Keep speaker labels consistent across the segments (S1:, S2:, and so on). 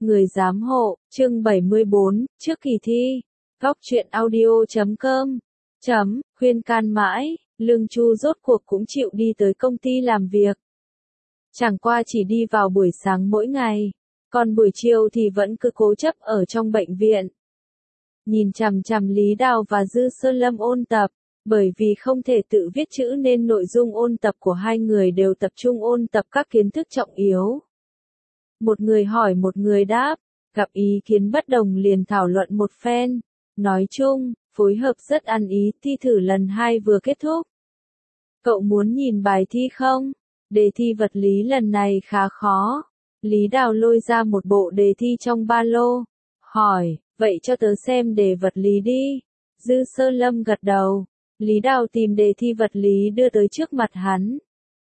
S1: Người giám hộ, chương 74, trước kỳ thi. Góc truyện audio.com. Khuyên can mãi, Lương Chu rốt cuộc cũng chịu đi tới công ty làm việc. Chẳng qua chỉ đi vào buổi sáng mỗi ngày, còn buổi chiều thì vẫn cứ cố chấp ở trong bệnh viện. Nhìn chằm chằm Lý Đào và Dư Sơ Lâm ôn tập, bởi vì không thể tự viết chữ nên nội dung ôn tập của hai người đều tập trung ôn tập các kiến thức trọng yếu. Một người hỏi một người đáp, gặp ý kiến bất đồng liền thảo luận một phen. Nói chung, phối hợp rất ăn ý. Thi thử lần 2 vừa kết thúc. Cậu muốn nhìn bài thi không? Đề thi vật lý lần này khá khó. Lý Đào lôi ra một bộ đề thi trong ba lô. Hỏi, vậy cho tớ xem đề vật lý đi. Dư Sơ Lâm gật đầu. Lý Đào tìm đề thi vật lý đưa tới trước mặt hắn.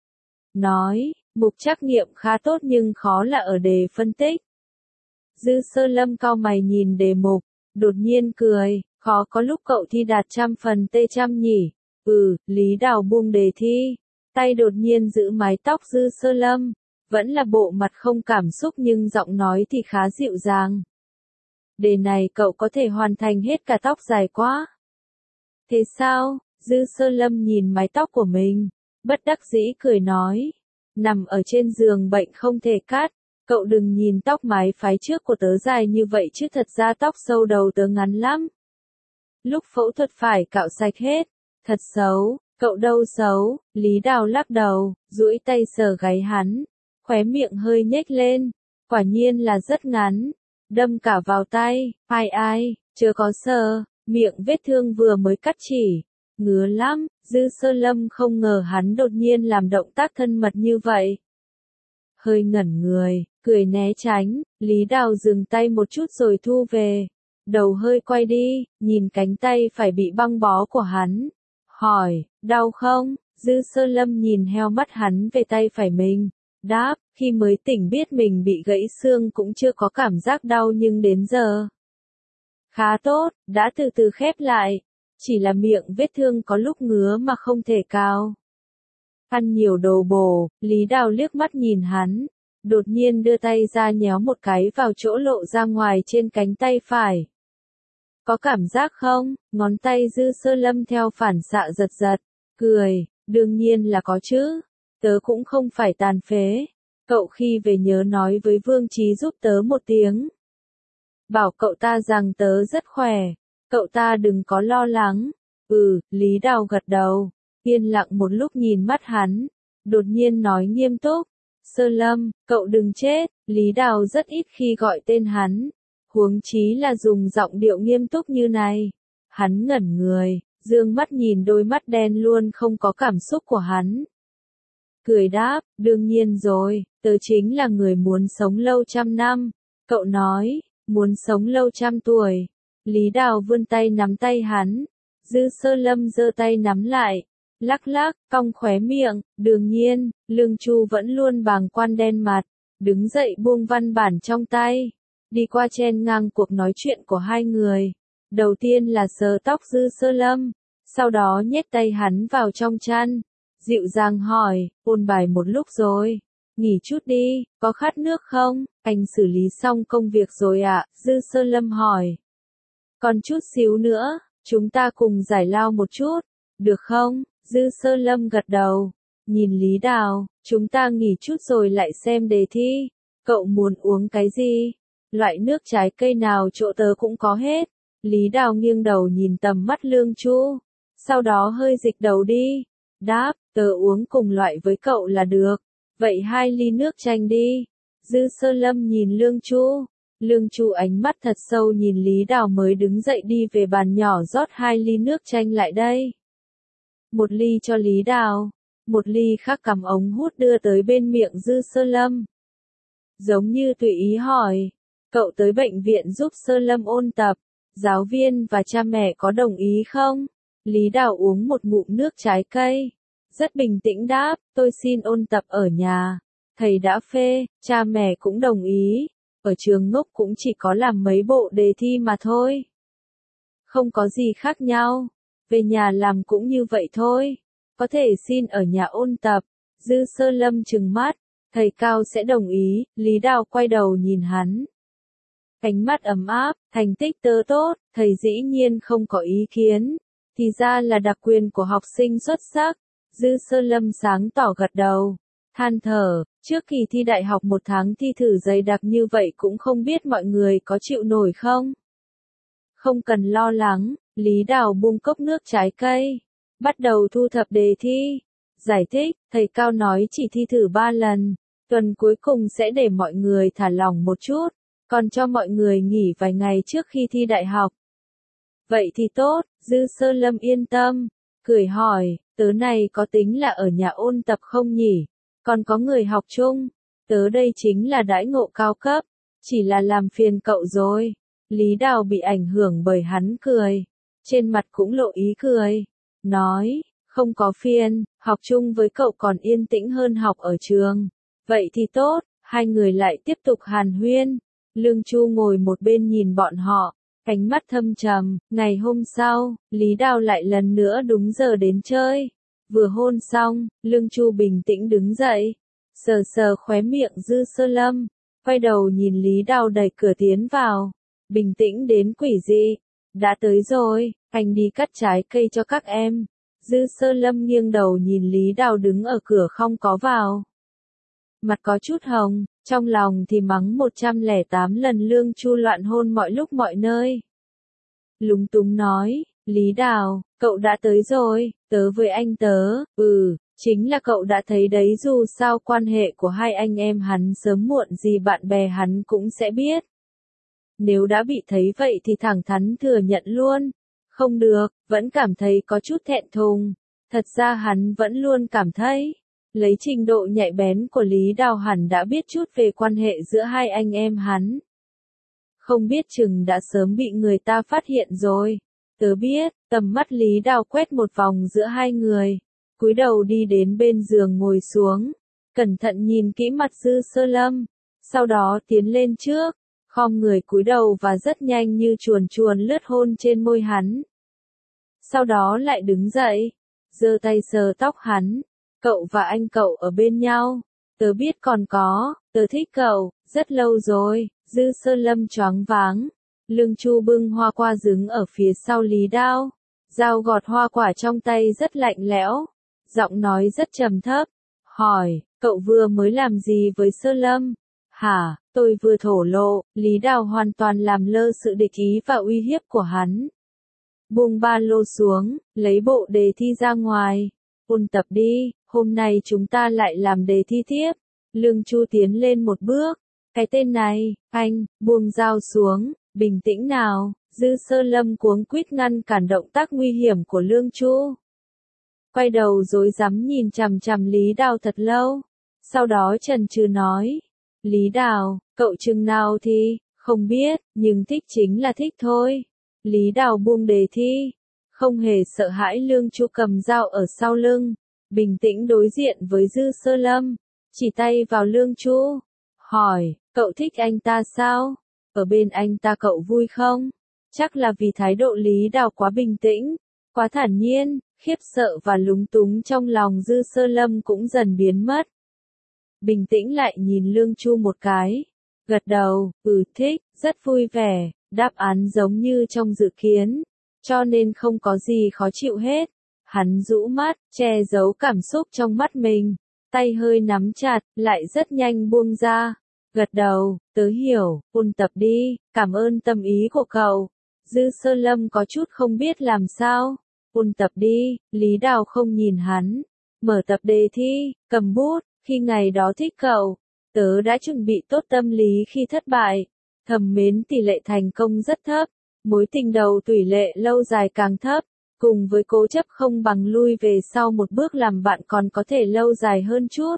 S1: Nói, mục trắc nghiệm khá tốt nhưng khó là ở đề phân tích. Dư Sơ Lâm cau mày nhìn đề mục, đột nhiên cười, khó có lúc cậu thi đạt 100 phần T100 nhỉ. Lý Đào buông đề thi, tay đột nhiên giữ mái tóc Dư Sơ Lâm, vẫn là bộ mặt không cảm xúc nhưng giọng nói thì khá dịu dàng. Đề này cậu có thể hoàn thành hết cả tóc dài quá. Thế sao? Dư Sơ Lâm nhìn mái tóc của mình, bất đắc dĩ cười nói. Nằm ở trên giường bệnh không thể cắt, cậu đừng nhìn tóc mái phái trước của tớ dài như vậy chứ thật ra tóc sâu đầu tớ ngắn lắm. Lúc phẫu thuật phải cạo sạch hết, thật xấu, cậu đâu xấu. Lý Đào lắc đầu, duỗi tay sờ gáy hắn, khóe miệng hơi nhếch lên, quả nhiên là rất ngắn, đâm cả vào tay. Ai, chưa có sờ, miệng vết thương vừa mới cắt chỉ, ngứa lắm. Dư Sơ Lâm không ngờ hắn đột nhiên làm động tác thân mật như vậy. Hơi ngẩn người, cười né tránh, Lý Đào dừng tay một chút rồi thu về. Đầu hơi quay đi, nhìn cánh tay phải bị băng bó của hắn. Hỏi, đau không? Dư Sơ Lâm nhìn heo mắt hắn về tay phải mình. Đáp, khi mới tỉnh biết mình bị gãy xương cũng chưa có cảm giác đau nhưng đến giờ. Khá tốt, đã từ từ khép lại. Chỉ là miệng vết thương có lúc ngứa mà không thể cào. Ăn nhiều đồ bổ, Lý Đào liếc mắt nhìn hắn, đột nhiên đưa tay ra nhéo một cái vào chỗ lộ ra ngoài trên cánh tay phải. Có cảm giác không? Ngón tay Dư Sơ Lâm theo phản xạ giật giật, cười, đương nhiên là có chứ, tớ cũng không phải tàn phế. Cậu khi về nhớ nói với Vương Chí giúp tớ một tiếng. Bảo cậu ta rằng tớ rất khỏe. Cậu ta đừng có lo lắng. Lý Đào gật đầu, yên lặng một lúc nhìn mắt hắn, đột nhiên nói nghiêm túc. Sơ Lâm, cậu đừng chết. Lý Đào rất ít khi gọi tên hắn, huống chí là dùng giọng điệu nghiêm túc như này. Hắn ngẩn người, dương mắt nhìn đôi mắt đen luôn không có cảm xúc của hắn. Cười đáp, đương nhiên rồi, tớ chính là người muốn sống lâu 100 năm. Cậu nói, muốn sống lâu 100 tuổi. Lý Đào vươn tay nắm tay hắn, Dư Sơ Lâm giơ tay nắm lại, lắc lắc, cong khóe miệng. Đương nhiên, Lương Chu vẫn luôn bàng quan đen mặt, đứng dậy buông văn bản trong tay, đi qua chen ngang cuộc nói chuyện của hai người. Đầu tiên là sờ tóc Dư Sơ Lâm, sau đó nhét tay hắn vào trong chăn, dịu dàng hỏi, ôn bài một lúc rồi, nghỉ chút đi, có khát nước không? Anh xử lý xong công việc rồi ạ? Dư Sơ Lâm hỏi. Còn chút xíu nữa, chúng ta cùng giải lao một chút, được không? Dư Sơ Lâm gật đầu, nhìn Lý Đào, chúng ta nghỉ chút rồi lại xem đề thi. Cậu muốn uống cái gì? Loại nước trái cây nào chỗ tớ cũng có hết. Lý Đào nghiêng đầu nhìn tầm mắt Lương Chu, sau đó hơi dịch đầu đi. Đáp, tớ uống cùng loại với cậu là được. Vậy 2 ly nước chanh đi. Dư Sơ Lâm nhìn Lương Chu. Lương Chu ánh mắt thật sâu nhìn Lý Đào mới đứng dậy đi về bàn nhỏ rót 2 ly nước chanh lại đây. 1 ly cho Lý Đào, 1 ly khác cầm ống hút đưa tới bên miệng Dư Sơ Lâm. Giống như tùy ý hỏi, cậu tới bệnh viện giúp Sơ Lâm ôn tập, giáo viên và cha mẹ có đồng ý không? Lý Đào uống một ngụm nước trái cây, rất bình tĩnh đáp, tôi xin ôn tập ở nhà. Thầy đã phê, cha mẹ cũng đồng ý. Ở trường ngốc cũng chỉ có làm mấy bộ đề thi mà thôi. Không có gì khác nhau. Về nhà làm cũng như vậy thôi. Có thể xin ở nhà ôn tập. Dư Sơ Lâm trừng mắt. Thầy cao sẽ đồng ý. Lý Đào quay đầu nhìn hắn. Ánh mắt ấm áp, thành tích tớ tốt, thầy dĩ nhiên không có ý kiến. Thì ra là đặc quyền của học sinh xuất sắc. Dư Sơ Lâm sáng tỏ gật đầu. Than thở, trước kỳ thi đại học 1 tháng thi thử dày đặc như vậy cũng không biết mọi người có chịu nổi không? Không cần lo lắng, Lý Đào buông cốc nước trái cây. Bắt đầu thu thập đề thi. Giải thích, thầy Cao nói chỉ thi thử 3 lần. Tuần cuối cùng sẽ để mọi người thả lỏng một chút. Còn cho mọi người nghỉ vài ngày trước khi thi đại học. Vậy thì tốt, Dư Sơ Lâm yên tâm. Cười hỏi, tớ này có tính là ở nhà ôn tập không nhỉ? Còn có người học chung. Tớ đây chính là đãi ngộ cao cấp. Chỉ là làm phiền cậu rồi. Lý Đào bị ảnh hưởng bởi hắn cười. Trên mặt cũng lộ ý cười. Nói, không có phiền, học chung với cậu còn yên tĩnh hơn học ở trường. Vậy thì tốt, hai người lại tiếp tục hàn huyên. Lương Chu ngồi một bên nhìn bọn họ, ánh mắt thâm trầm. Ngày hôm sau, Lý Đào lại lần nữa đúng giờ đến chơi. Vừa hôn xong, Lương Chu bình tĩnh đứng dậy, sờ sờ khóe miệng Dư Sơ Lâm, quay đầu nhìn Lý Đào đẩy cửa tiến vào. Bình tĩnh đến quỷ dị. Đã tới rồi, anh đi cắt trái cây cho các em. Dư Sơ Lâm nghiêng đầu nhìn Lý Đào đứng ở cửa không có vào. Mặt có chút hồng, trong lòng thì mắng 108 lần Lương Chu loạn hôn mọi lúc mọi nơi. Lúng túng nói, Lý Đào, cậu đã tới rồi, tớ với anh tớ, chính là cậu đã thấy đấy, dù sao quan hệ của hai anh em hắn sớm muộn gì bạn bè hắn cũng sẽ biết. Nếu đã bị thấy vậy thì thẳng thắn thừa nhận luôn. Không được, vẫn cảm thấy có chút thẹn thùng. Thật ra hắn vẫn luôn cảm thấy, lấy trình độ nhạy bén của Lý Đào hẳn đã biết chút về quan hệ giữa hai anh em hắn. Không biết chừng đã sớm bị người ta phát hiện rồi. Tớ biết, tầm mắt Lý Đào quét một vòng giữa hai người. Cúi đầu đi đến bên giường ngồi xuống. Cẩn thận nhìn kỹ mặt Dư Sơ Lâm. Sau đó tiến lên trước. Khom người cúi đầu và rất nhanh như chuồn chuồn lướt hôn trên môi hắn. Sau đó lại đứng dậy. Giơ tay sờ tóc hắn. Cậu và anh cậu ở bên nhau. Tớ biết còn có, tớ thích cậu, rất lâu rồi. Dư Sơ Lâm choáng váng. Lương Chu bưng hoa quả đứng ở phía sau Lý Đào. Dao gọt hoa quả trong tay rất lạnh lẽo. Giọng nói rất trầm thấp. Hỏi, cậu vừa mới làm gì với Sơ Lâm? Hả, tôi vừa thổ lộ. Lý Đào hoàn toàn làm lơ sự địch ý và uy hiếp của hắn. Buông ba lô xuống, lấy bộ đề thi ra ngoài. Ôn tập đi, hôm nay chúng ta lại làm đề thi tiếp. Lương Chu tiến lên một bước. Cái tên này, anh, buông dao xuống, bình tĩnh nào. Dư Sơ Lâm cuống quýt ngăn cản động tác nguy hiểm của Lương Chu. Quay đầu rối rắm nhìn chằm chằm Lý Đào thật lâu. Sau đó chần chừ nói. Lý Đào, cậu chừng nào thì, không biết, nhưng thích chính là thích thôi. Lý Đào buông đề thi. Không hề sợ hãi. Lương Chu cầm dao ở sau lưng. Bình tĩnh đối diện với Dư Sơ Lâm. Chỉ tay vào Lương Chu. Hỏi, cậu thích anh ta sao? Ở bên anh ta cậu vui không? Chắc là vì thái độ Lý Đào quá bình tĩnh, quá thản nhiên, khiếp sợ và lúng túng trong lòng Dư Sơ Lâm cũng dần biến mất. Bình tĩnh lại nhìn Lương Chu một cái. Gật đầu, thích, rất vui vẻ, đáp án giống như trong dự kiến. Cho nên không có gì khó chịu hết. Hắn rũ mắt, che giấu cảm xúc trong mắt mình. Tay hơi nắm chặt, lại rất nhanh buông ra. Gật đầu, tớ hiểu, ôn tập đi, cảm ơn tâm ý của cậu. Dư Sơ Lâm có chút không biết làm sao. Ôn tập đi, Lý Đào không nhìn hắn. Mở tập đề thi, cầm bút, khi ngày đó thích cậu. Tớ đã chuẩn bị tốt tâm lý khi thất bại. Thầm mến tỷ lệ thành công rất thấp. Mối tình đầu tủy lệ lâu dài càng thấp. Cùng với cố chấp không bằng lui về sau một bước làm bạn còn có thể lâu dài hơn chút.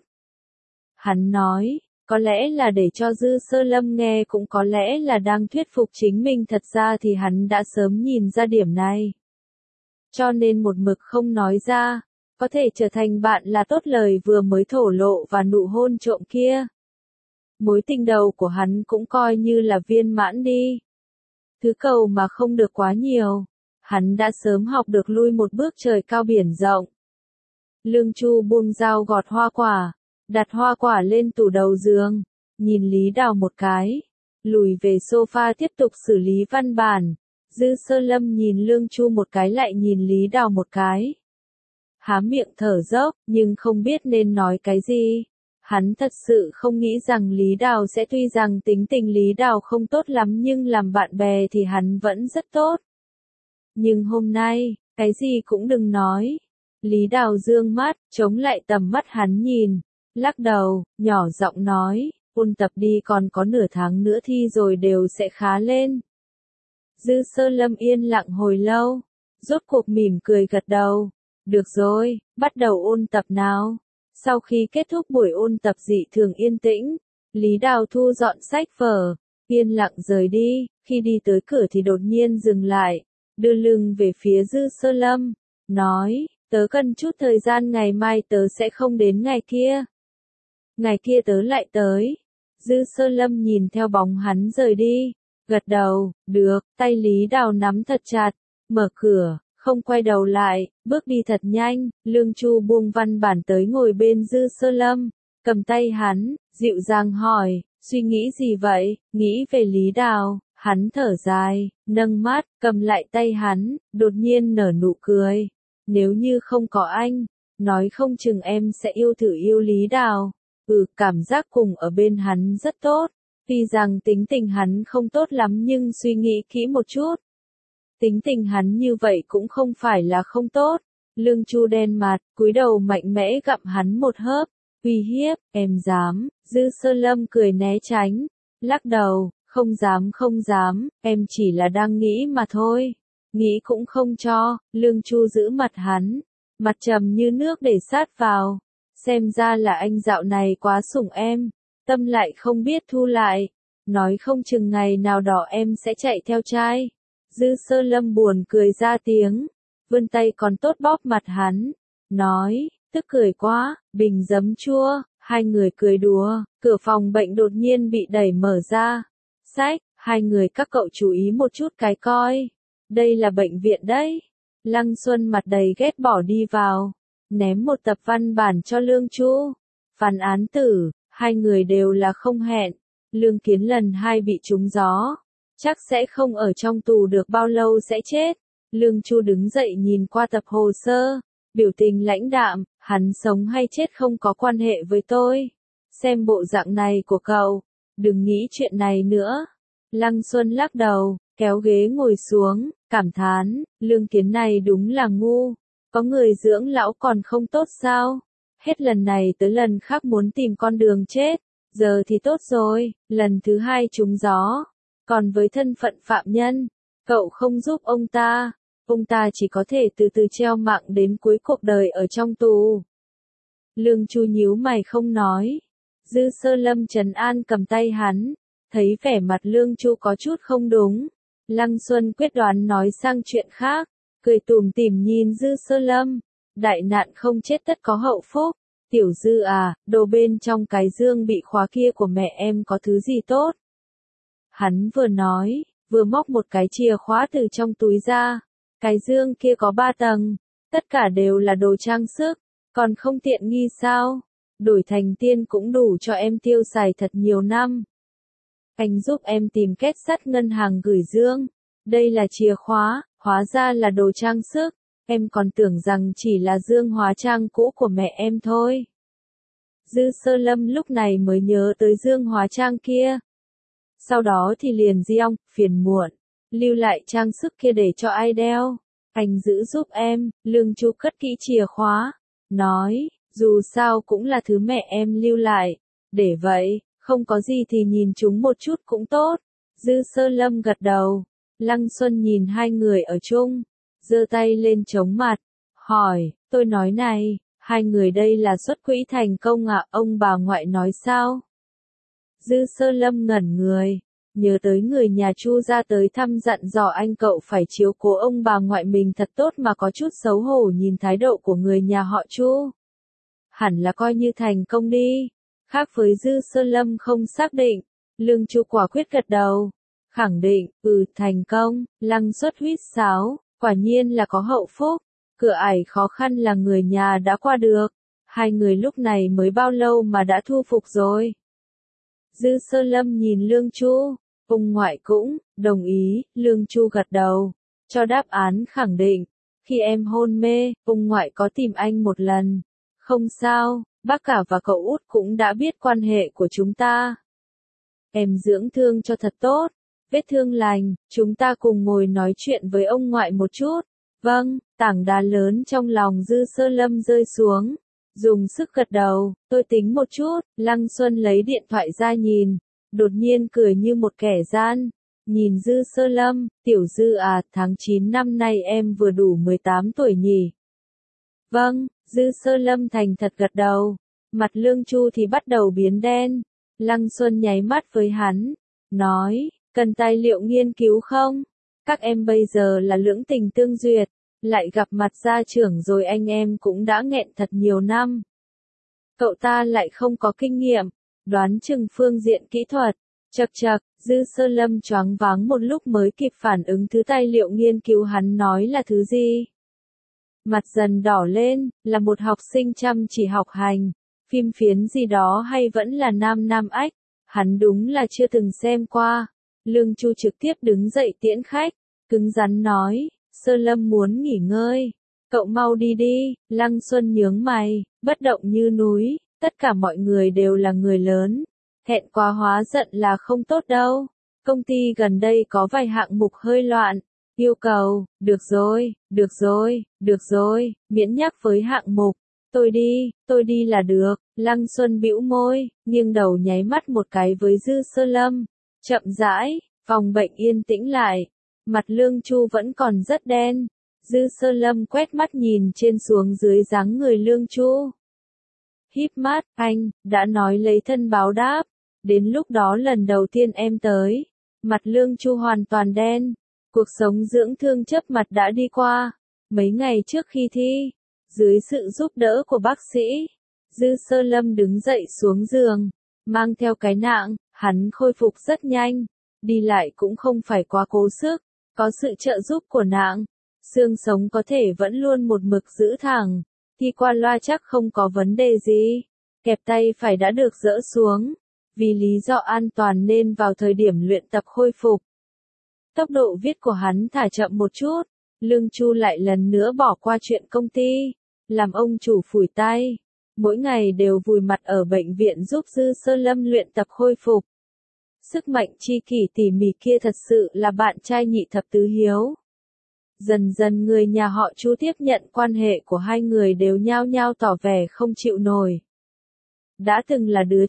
S1: Hắn nói, có lẽ là để cho Dư Sơ Lâm nghe, cũng có lẽ là đang thuyết phục chính mình, thật ra thì hắn đã sớm nhìn ra điểm này. Cho nên một mực không nói ra, có thể trở thành bạn là tốt, lời vừa mới thổ lộ và nụ hôn trộm kia. Mối tình đầu của hắn cũng coi như là viên mãn đi. Thứ cầu mà không được quá nhiều. Hắn đã sớm học được lui một bước trời cao biển rộng. Lương Chu buông dao gọt hoa quả, đặt hoa quả lên tủ đầu giường, nhìn Lý Đào một cái. lùi về sofa tiếp tục xử lý văn bản. Dư Sơ Lâm nhìn Lương Chu một cái lại nhìn Lý Đào một cái. Há miệng thở dốc, nhưng không biết nên nói cái gì. Hắn thật sự không nghĩ rằng Lý Đào sẽ, tuy rằng tính tình Lý Đào không tốt lắm nhưng làm bạn bè thì hắn vẫn rất tốt. Nhưng hôm nay, cái gì cũng đừng nói. Lý Đào dương mắt, chống lại tầm mắt hắn nhìn, lắc đầu, nhỏ giọng nói, ôn tập đi, còn có nửa tháng nữa thi rồi đều sẽ khá lên. Dư Sơ Lâm yên lặng hồi lâu, rốt cuộc mỉm cười gật đầu. Được rồi, bắt đầu ôn tập nào. Sau khi kết thúc buổi ôn tập dị thường yên tĩnh, Lý Đào thu dọn sách vở, yên lặng rời đi. Khi đi tới cửa thì đột nhiên dừng lại, đưa lưng về phía Dư Sơ Lâm, nói, tớ cần chút thời gian, ngày mai tớ sẽ không đến, ngày kia. Ngày kia tớ lại tới. Dư Sơ Lâm nhìn theo bóng hắn rời đi, gật đầu, được. Tay Lý Đào nắm thật chặt, mở cửa, không quay đầu lại, bước đi thật nhanh. Lương Chu buông văn bản tới ngồi bên Dư Sơ Lâm, cầm tay hắn, dịu dàng hỏi, suy nghĩ gì vậy? Nghĩ về Lý Đào. Hắn thở dài, nâng mắt, cầm lại tay hắn, đột nhiên nở nụ cười. Nếu như không có anh, nói không chừng em sẽ yêu thử yêu Lý Đào. Cảm giác cùng ở bên hắn rất tốt. Tuy rằng tính tình hắn không tốt lắm nhưng suy nghĩ kỹ một chút, tính tình hắn như vậy cũng không phải là không tốt. Lương Chu đen mặt, cúi đầu mạnh mẽ gặm hắn một hớp, uy hiếp, em dám. Dư Sơ Lâm cười né tránh, lắc đầu, không dám không dám, em chỉ là đang nghĩ mà thôi. Nghĩ cũng không cho. Lương Chu giữ mặt hắn, mặt trầm như nước để sát vào. Xem ra là anh dạo này quá sủng em, tâm lại không biết thu lại. Nói không chừng ngày nào đó em sẽ chạy theo trai. Dư Sơ Lâm buồn cười ra tiếng, vươn tay còn tốt bóp mặt hắn, nói, tức cười quá, bình giấm chua. Hai người cười đùa, cửa phòng bệnh đột nhiên bị đẩy mở ra. Sách, hai người các cậu chú ý một chút cái coi. Đây là bệnh viện đấy. Lăng Xuân mặt đầy ghét bỏ đi vào, ném một tập văn bản cho Lương Chu. Phán án tử, hai người đều là không hẹn. Lương Kiến lần hai bị trúng gió, chắc sẽ không ở trong tù được bao lâu sẽ chết. Lương Chu đứng dậy nhìn qua tập hồ sơ, biểu tình lãnh đạm, hắn sống hay chết không có quan hệ với tôi. Xem bộ dạng này của cậu, đừng nghĩ chuyện này nữa. Lăng Xuân lắc đầu, kéo ghế ngồi xuống, cảm thán, Lương Kiến này đúng là ngu. Có người dưỡng lão còn không tốt sao? Hết lần này tới lần khác muốn tìm con đường chết. Giờ thì tốt rồi, lần thứ hai trúng gió. Còn với thân phận phạm nhân, cậu không giúp ông ta chỉ có thể từ từ treo mạng đến cuối cuộc đời ở trong tù. Lương Chu nhíu mày không nói. Dư Sơ Lâm trấn an cầm tay hắn, thấy vẻ mặt Lương Chu có chút không đúng. Lăng Xuân quyết đoán nói sang chuyện khác, cười tủm tỉm nhìn Dư Sơ Lâm, đại nạn không chết tất có hậu phúc. Tiểu Dư à, đồ bên trong cái dương bị khóa kia của mẹ em có thứ gì tốt? Hắn vừa nói, vừa móc một cái chìa khóa từ trong túi ra. Cái dương kia có 3 tầng, tất cả đều là đồ trang sức, còn không tiện nghi sao? Đổi thành tiền cũng đủ cho em tiêu xài thật nhiều năm. Anh giúp em tìm kết sắt ngân hàng gửi dương. Đây là chìa khóa, hóa ra là đồ trang sức. Em còn tưởng rằng chỉ là dương hóa trang cũ của mẹ em thôi. Dư Sơ Lâm lúc này mới nhớ tới dương hóa trang kia. Sau đó thì liền giọng, phiền muộn, lưu lại trang sức kia để cho ai đeo. Anh giữ giúp em. Lương Chu cất kỹ chìa khóa, nói, dù sao cũng là thứ mẹ em lưu lại. Để vậy, không có gì thì nhìn chúng một chút cũng tốt. Dư Sơ Lâm gật đầu. Lăng Xuân nhìn hai người ở chung, giơ tay lên chống mặt, hỏi, tôi nói này, hai người đây là xuất quỹ thành công à? Ông bà ngoại nói sao? Dư Sơ Lâm ngẩn người, nhớ tới người nhà Chu ra tới thăm dặn dò anh cậu phải chiếu cố ông bà ngoại mình thật tốt mà có chút xấu hổ nhìn thái độ của người nhà họ Chu. Hẳn là coi như thành công đi. Khác với Dư Sơ Lâm không xác định, Lương Chu quả quyết gật đầu, khẳng định, thành công. Lăng Xuất huýt sáo, quả nhiên là có hậu phúc. Cửa ải khó khăn là người nhà đã qua được. Hai người lúc này mới bao lâu mà đã thu phục rồi. Dư Sơ Lâm nhìn Lương Chu, Ông ngoại cũng đồng ý, Lương Chu gật đầu, cho đáp án khẳng định. Khi em hôn mê, ông ngoại có tìm anh một lần. Không sao, bác cả và cậu út cũng đã biết quan hệ của chúng ta. Em dưỡng thương cho thật tốt, vết thương lành, chúng ta cùng ngồi nói chuyện với ông ngoại một chút. Vâng, tảng đá lớn trong lòng Dư Sơ Lâm rơi xuống. Dùng sức gật đầu, tôi tính một chút, Lăng Xuân lấy điện thoại ra nhìn, đột nhiên cười như một kẻ gian. Nhìn Dư Sơ Lâm, tiểu Dư à, tháng 9 năm nay em vừa đủ 18 tuổi nhỉ? Vâng, Dư Sơ Lâm thành thật gật đầu. Mặt Lương Chu thì bắt đầu biến đen. Lăng Xuân nháy mắt với hắn, nói, cần tài liệu nghiên cứu không? Các em bây giờ là lưỡng tình tương duyệt, lại gặp mặt gia trưởng rồi anh em cũng đã nghẹn thật nhiều năm. Cậu ta lại không có kinh nghiệm, đoán chừng phương diện kỹ thuật. Chậc chậc, Dư Sơ Lâm choáng váng một lúc mới kịp phản ứng thứ tài liệu nghiên cứu hắn nói là thứ gì. Mặt dần đỏ lên, là một học sinh chăm chỉ học hành, phim phiến gì đó hay vẫn là nam nam ách, hắn đúng là chưa từng xem qua. Lương Chu trực tiếp đứng dậy tiễn khách, cứng rắn nói, Sơ Lâm muốn nghỉ ngơi, cậu mau đi đi. Lăng Xuân nhướng mày, bất động như núi, tất cả mọi người đều là người lớn, hẹn quá hóa giận là không tốt đâu. Công ty gần đây có vài hạng mục hơi loạn, yêu cầu, được rồi, được rồi, được rồi, miễn nhắc với hạng mục. Tôi đi là được. Lăng Xuân bĩu môi, nghiêng đầu nháy mắt một cái với Dư Sơ Lâm. Chậm rãi, phòng bệnh yên tĩnh lại. Mặt Lương Chu vẫn còn rất đen. Dư Sơ Lâm quét mắt nhìn trên xuống dưới dáng người Lương Chu. Híp mắt, anh, đã nói lấy thân báo đáp. Đến lúc đó lần đầu tiên em tới. Mặt Lương Chu hoàn toàn đen. Cuộc sống dưỡng thương chớp mặt đã đi qua. Mấy ngày trước khi thi, dưới sự giúp đỡ của bác sĩ, Dư Sơ Lâm đứng dậy xuống giường, mang theo cái nạng, hắn khôi phục rất nhanh, đi lại cũng không phải quá cố sức, có sự trợ giúp của nạng, xương sống có thể vẫn luôn một mực giữ thẳng, thi qua loa chắc không có vấn đề gì, kẹp tay phải đã được dỡ xuống, vì lý do an toàn nên vào thời điểm luyện tập khôi phục. Tốc độ viết của hắn thả chậm một chút, Lương Chu lại lần nữa bỏ qua chuyện công ty, làm ông chủ phủi tay. Mỗi ngày đều vùi mặt ở bệnh viện giúp Dư Sơ Lâm luyện tập khôi phục. Sức mạnh chi kỷ tỉ mỉ kia thật sự là bạn trai nhị thập tứ hiếu. Dần dần người nhà họ Chu tiếp nhận quan hệ của hai người đều nhao nhao tỏ vẻ không chịu nổi. Đã từng là đứa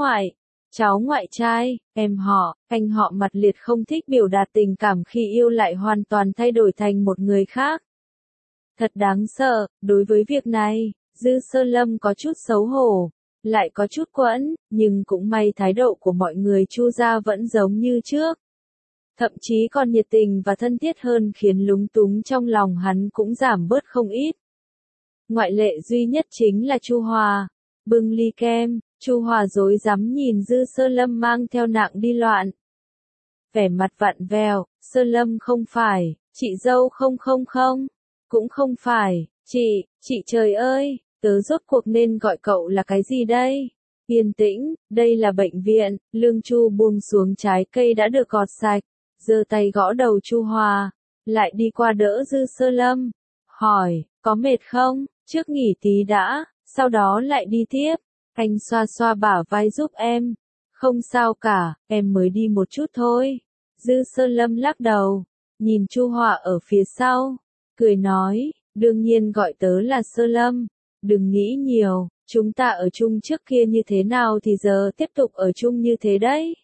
S1: cháu ngoại trai, em họ, anh họ mặt liệt không thích biểu đạt tình cảm khi yêu lại hoàn toàn thay đổi thành một người khác. Thật đáng sợ, đối với việc này, Dư Sơ Lâm có chút xấu hổ, lại có chút quẫn, nhưng cũng may thái độ của mọi người Chu gia vẫn giống như trước. Thậm chí còn nhiệt tình và thân thiết hơn khiến lúng túng trong lòng hắn cũng giảm bớt không ít. Ngoại lệ duy nhất chính là Chu Hòa. Bưng ly kem, Chu Hòa rối rắm nhìn Dư Sơ Lâm mang theo nạng đi loạn. Vẻ mặt vặn vẹo, Sơ Lâm không phải, chị dâu không, cũng không phải, chị trời ơi, tớ rốt cuộc nên gọi cậu là cái gì đây? Yên tĩnh, đây là bệnh viện. Lương Chu buông xuống trái cây đã được gọt sạch, giơ tay gõ đầu Chu Hòa, lại đi qua đỡ Dư Sơ Lâm, hỏi, có mệt không? Trước nghỉ tí đã, sau đó lại đi tiếp. Anh xoa xoa bả vai giúp em. Không sao cả, em mới đi một chút thôi. Dư Sơ Lâm lắc đầu, nhìn Chu Hòa ở phía sau, cười nói, đương nhiên gọi tớ là Sơ Lâm, đừng nghĩ nhiều, chúng ta ở chung trước kia như thế nào thì giờ tiếp tục ở chung như thế đấy.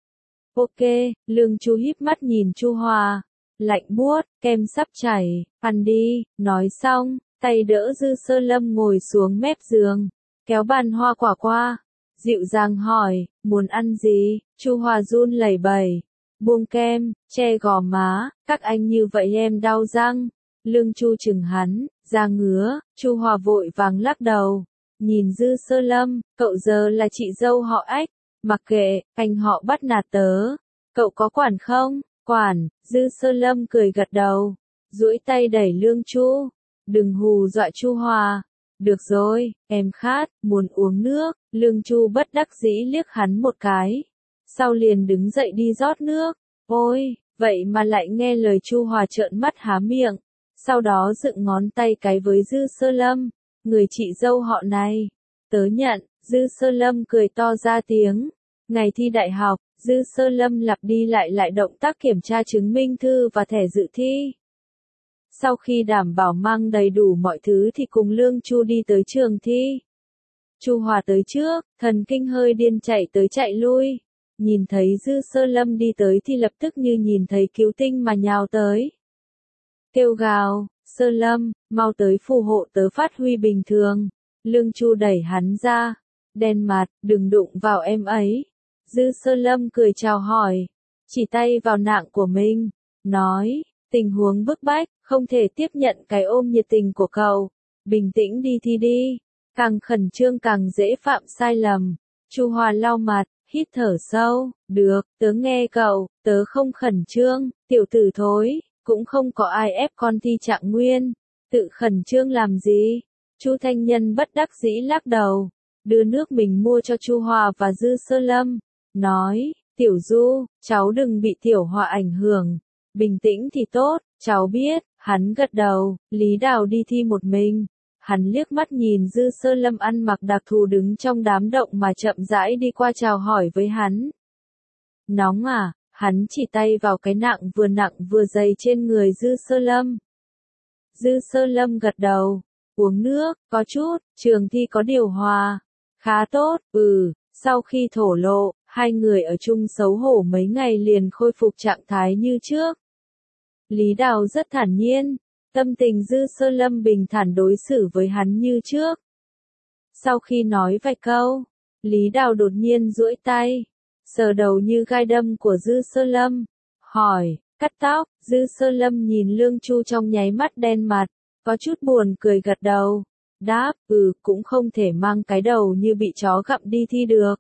S1: Ok, Lương Chu híp mắt nhìn Chu Hòa, lạnh buốt, kem sắp chảy, ăn đi, nói xong, tay đỡ Dư Sơ Lâm ngồi xuống mép giường, kéo bàn hoa quả qua, dịu dàng hỏi, muốn ăn gì? Chu Hòa run lẩy bẩy, buông kem, che gò má, các anh như vậy em đau răng. Lương Chu chừng hắn, da ngứa. Chu Hòa vội vàng lắc đầu, nhìn Dư Sơ Lâm, cậu giờ là chị dâu họ Ách, mặc kệ, anh họ bắt nạt tớ, cậu có quản không? Quản. Dư Sơ Lâm cười gật đầu, duỗi tay đẩy Lương Chu, đừng hù dọa Chu Hòa. Được rồi, em khát, muốn uống nước. Lương Chu bất đắc dĩ liếc hắn một cái, sau liền đứng dậy đi rót nước. Ôi, vậy mà lại nghe lời Chu Hòa trợn mắt há miệng, sau đó dựng ngón tay cái với Dư Sơ Lâm, người chị dâu họ này. Tớ nhận, Dư Sơ Lâm cười to ra tiếng. Ngày thi đại học, Dư Sơ Lâm lặp đi lại động tác kiểm tra chứng minh thư và thẻ dự thi. Sau khi đảm bảo mang đầy đủ mọi thứ thì cùng Lương Chu đi tới trường thi. Chu Hòa tới trước, thần kinh hơi điên chạy tới chạy lui. Nhìn thấy Dư Sơ Lâm đi tới thì lập tức như nhìn thấy cứu tinh mà nhào tới. Kêu gào, Sơ Lâm, mau tới phù hộ tớ phát huy bình thường. Lương Chu đẩy hắn ra. Đen mặt, đừng đụng vào em ấy. Dư Sơ Lâm cười chào hỏi. Chỉ tay vào nạng của mình. Nói, tình huống bức bách, không thể tiếp nhận cái ôm nhiệt tình của cậu. Bình tĩnh đi thi đi. Càng khẩn trương càng dễ phạm sai lầm. Chu Hòa lau mặt, hít thở sâu. Được, tớ nghe cậu, tớ không khẩn trương, tiểu tử thối. Cũng không có ai ép con thi trạng nguyên. Tự khẩn trương làm gì? Chu Thanh Nhân bất đắc dĩ lắc đầu. Đưa nước mình mua cho Chu Hòa và Dư Sơ Lâm. Nói, Tiểu Du, cháu đừng bị Tiểu Hòa ảnh hưởng. Bình tĩnh thì tốt, cháu biết. Hắn gật đầu. Lý Đào đi thi một mình. Hắn liếc mắt nhìn Dư Sơ Lâm ăn mặc đặc thù đứng trong đám động mà chậm rãi đi qua chào hỏi với hắn. Nóng à? Hắn chỉ tay vào cái nặng vừa dày trên người Dư Sơ Lâm. Dư Sơ Lâm gật đầu. Uống nước, có chút, trường thi có điều hòa. Khá tốt, sau khi thổ lộ, hai người ở chung xấu hổ mấy ngày liền khôi phục trạng thái như trước. Lý Đào rất thản nhiên, tâm tình Dư Sơ Lâm bình thản đối xử với hắn như trước. Sau khi nói vài câu, Lý Đào đột nhiên duỗi tay, sờ đầu như gai đâm của Dư Sơ Lâm, hỏi, cắt tóc. Dư Sơ Lâm nhìn Lương Chu trong nháy mắt đen mặt, có chút buồn cười gật đầu, đáp, cũng không thể mang cái đầu như bị chó gặm đi thi được.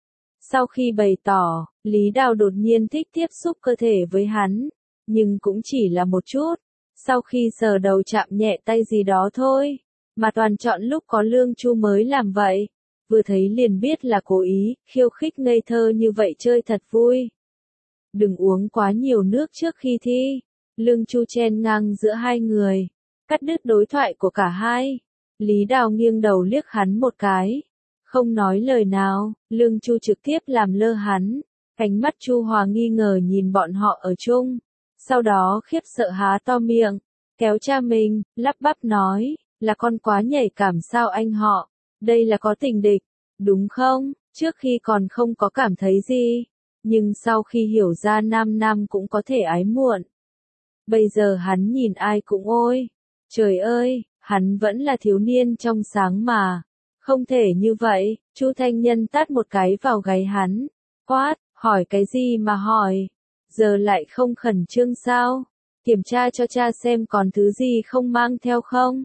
S1: Sau khi bày tỏ, Lý Đào đột nhiên thích tiếp xúc cơ thể với hắn, nhưng cũng chỉ là một chút, sau khi sờ đầu chạm nhẹ tay gì đó thôi, mà toàn chọn lúc có Lương Chu mới làm vậy. Vừa thấy liền biết là cố ý, khiêu khích ngây thơ như vậy chơi thật vui. Đừng uống quá nhiều nước trước khi thi. Lương Chu chen ngang giữa hai người, cắt đứt đối thoại của cả hai. Lý Đào nghiêng đầu liếc hắn một cái, không nói lời nào. Lương Chu trực tiếp làm lơ hắn. Ánh mắt Chu Hòa nghi ngờ nhìn bọn họ ở chung, sau đó khiếp sợ há to miệng, kéo cha mình, lắp bắp nói, là con quá nhạy cảm sao anh họ, đây là có tình địch, đúng không? Trước khi còn không có cảm thấy gì, nhưng sau khi hiểu ra nam cũng có thể ái muộn. Bây giờ hắn nhìn ai cũng ôi, trời ơi, hắn vẫn là thiếu niên trong sáng mà. Không thể như vậy. Chu Thanh Nhân tát một cái vào gáy hắn, quát, hỏi cái gì mà hỏi, giờ lại không khẩn trương sao? Kiểm tra cho cha xem còn thứ gì không mang theo không?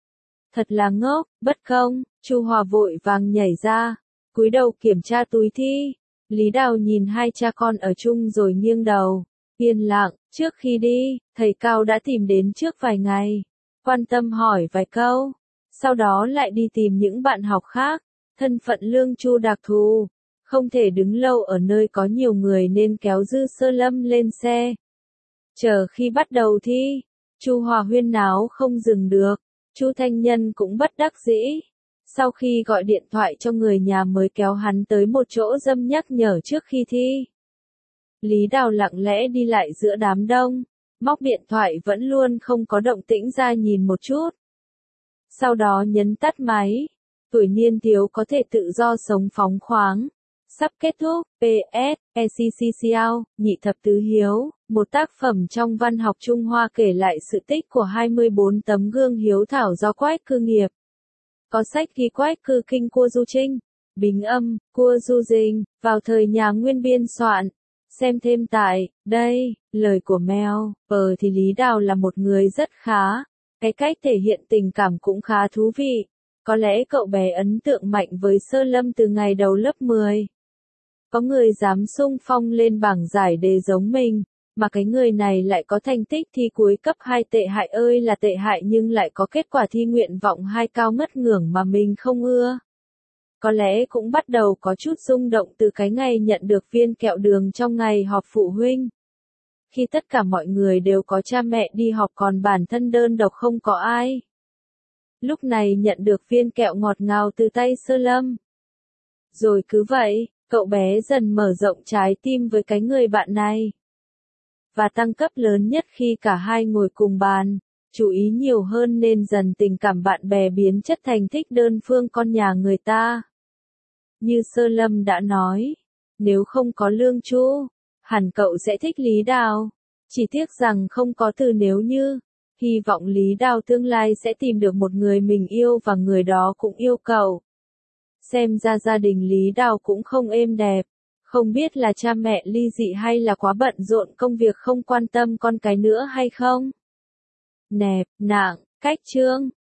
S1: Thật là ngốc, bất công. Chu Hòa vội vàng nhảy ra, cúi đầu kiểm tra túi thi. Lý Đào nhìn hai cha con ở chung rồi nghiêng đầu, yên lặng. Trước khi đi, thầy Cao đã tìm đến trước vài ngày, quan tâm hỏi vài câu, sau đó lại đi tìm những bạn học khác. Thân phận Lương Chu đặc thù, không thể đứng lâu ở nơi có nhiều người nên kéo Dư Sơ Lâm lên xe. Chờ khi bắt đầu thi, Chu Hòa huyên náo không dừng được. Chu Thanh Nhân cũng bất đắc dĩ. Sau khi gọi điện thoại cho người nhà mới kéo hắn tới một chỗ dâm nhắc nhở trước khi thi. Lý Đào lặng lẽ đi lại giữa đám đông, móc điện thoại vẫn luôn không có động tĩnh ra nhìn một chút. Sau đó nhấn tắt máy. Tuổi niên thiếu có thể tự do sống phóng khoáng. Sắp kết thúc. PS, ECCCL, Nhị thập tứ hiếu, một tác phẩm trong văn học Trung Hoa kể lại sự tích của 24 tấm gương hiếu thảo do Quách Cư nghiệp. Có sách ghi Quách Cư kinh Cua Du Trinh, Bình Âm, Cua Du Dình, vào thời nhà Nguyên biên soạn. Xem thêm tại, đây, lời của Mèo. Thì Lý Đào là một người rất khá. Cái cách thể hiện tình cảm cũng khá thú vị. Có lẽ cậu bé ấn tượng mạnh với Sơ Lâm từ ngày đầu lớp 10. Có người dám xung phong lên bảng giải đề giống mình, mà cái người này lại có thành tích thi cuối cấp 2 tệ hại ơi là tệ hại nhưng lại có kết quả thi nguyện vọng 2 cao ngất ngưởng mà mình không ưa. Có lẽ cũng bắt đầu có chút rung động từ cái ngày nhận được viên kẹo đường trong ngày họp phụ huynh. Khi tất cả mọi người đều có cha mẹ đi họp còn bản thân đơn độc không có ai. Lúc này nhận được viên kẹo ngọt ngào từ tay Sơ Lâm. Rồi cứ vậy, cậu bé dần mở rộng trái tim với cái người bạn này. Và tăng cấp lớn nhất khi cả hai ngồi cùng bàn, chú ý nhiều hơn nên dần tình cảm bạn bè biến chất thành thích đơn phương con nhà người ta. Như Sơ Lâm đã nói, nếu không có Lương Chu, hẳn cậu sẽ thích Lý Đào. Chỉ tiếc rằng không có từ nếu như, hy vọng Lý Đào tương lai sẽ tìm được một người mình yêu và người đó cũng yêu cậu. Xem ra gia đình Lý Đào cũng không êm đẹp. Không biết là cha mẹ ly dị hay là quá bận rộn công việc không quan tâm con cái nữa hay không? Nẹp, nạng, cách chương.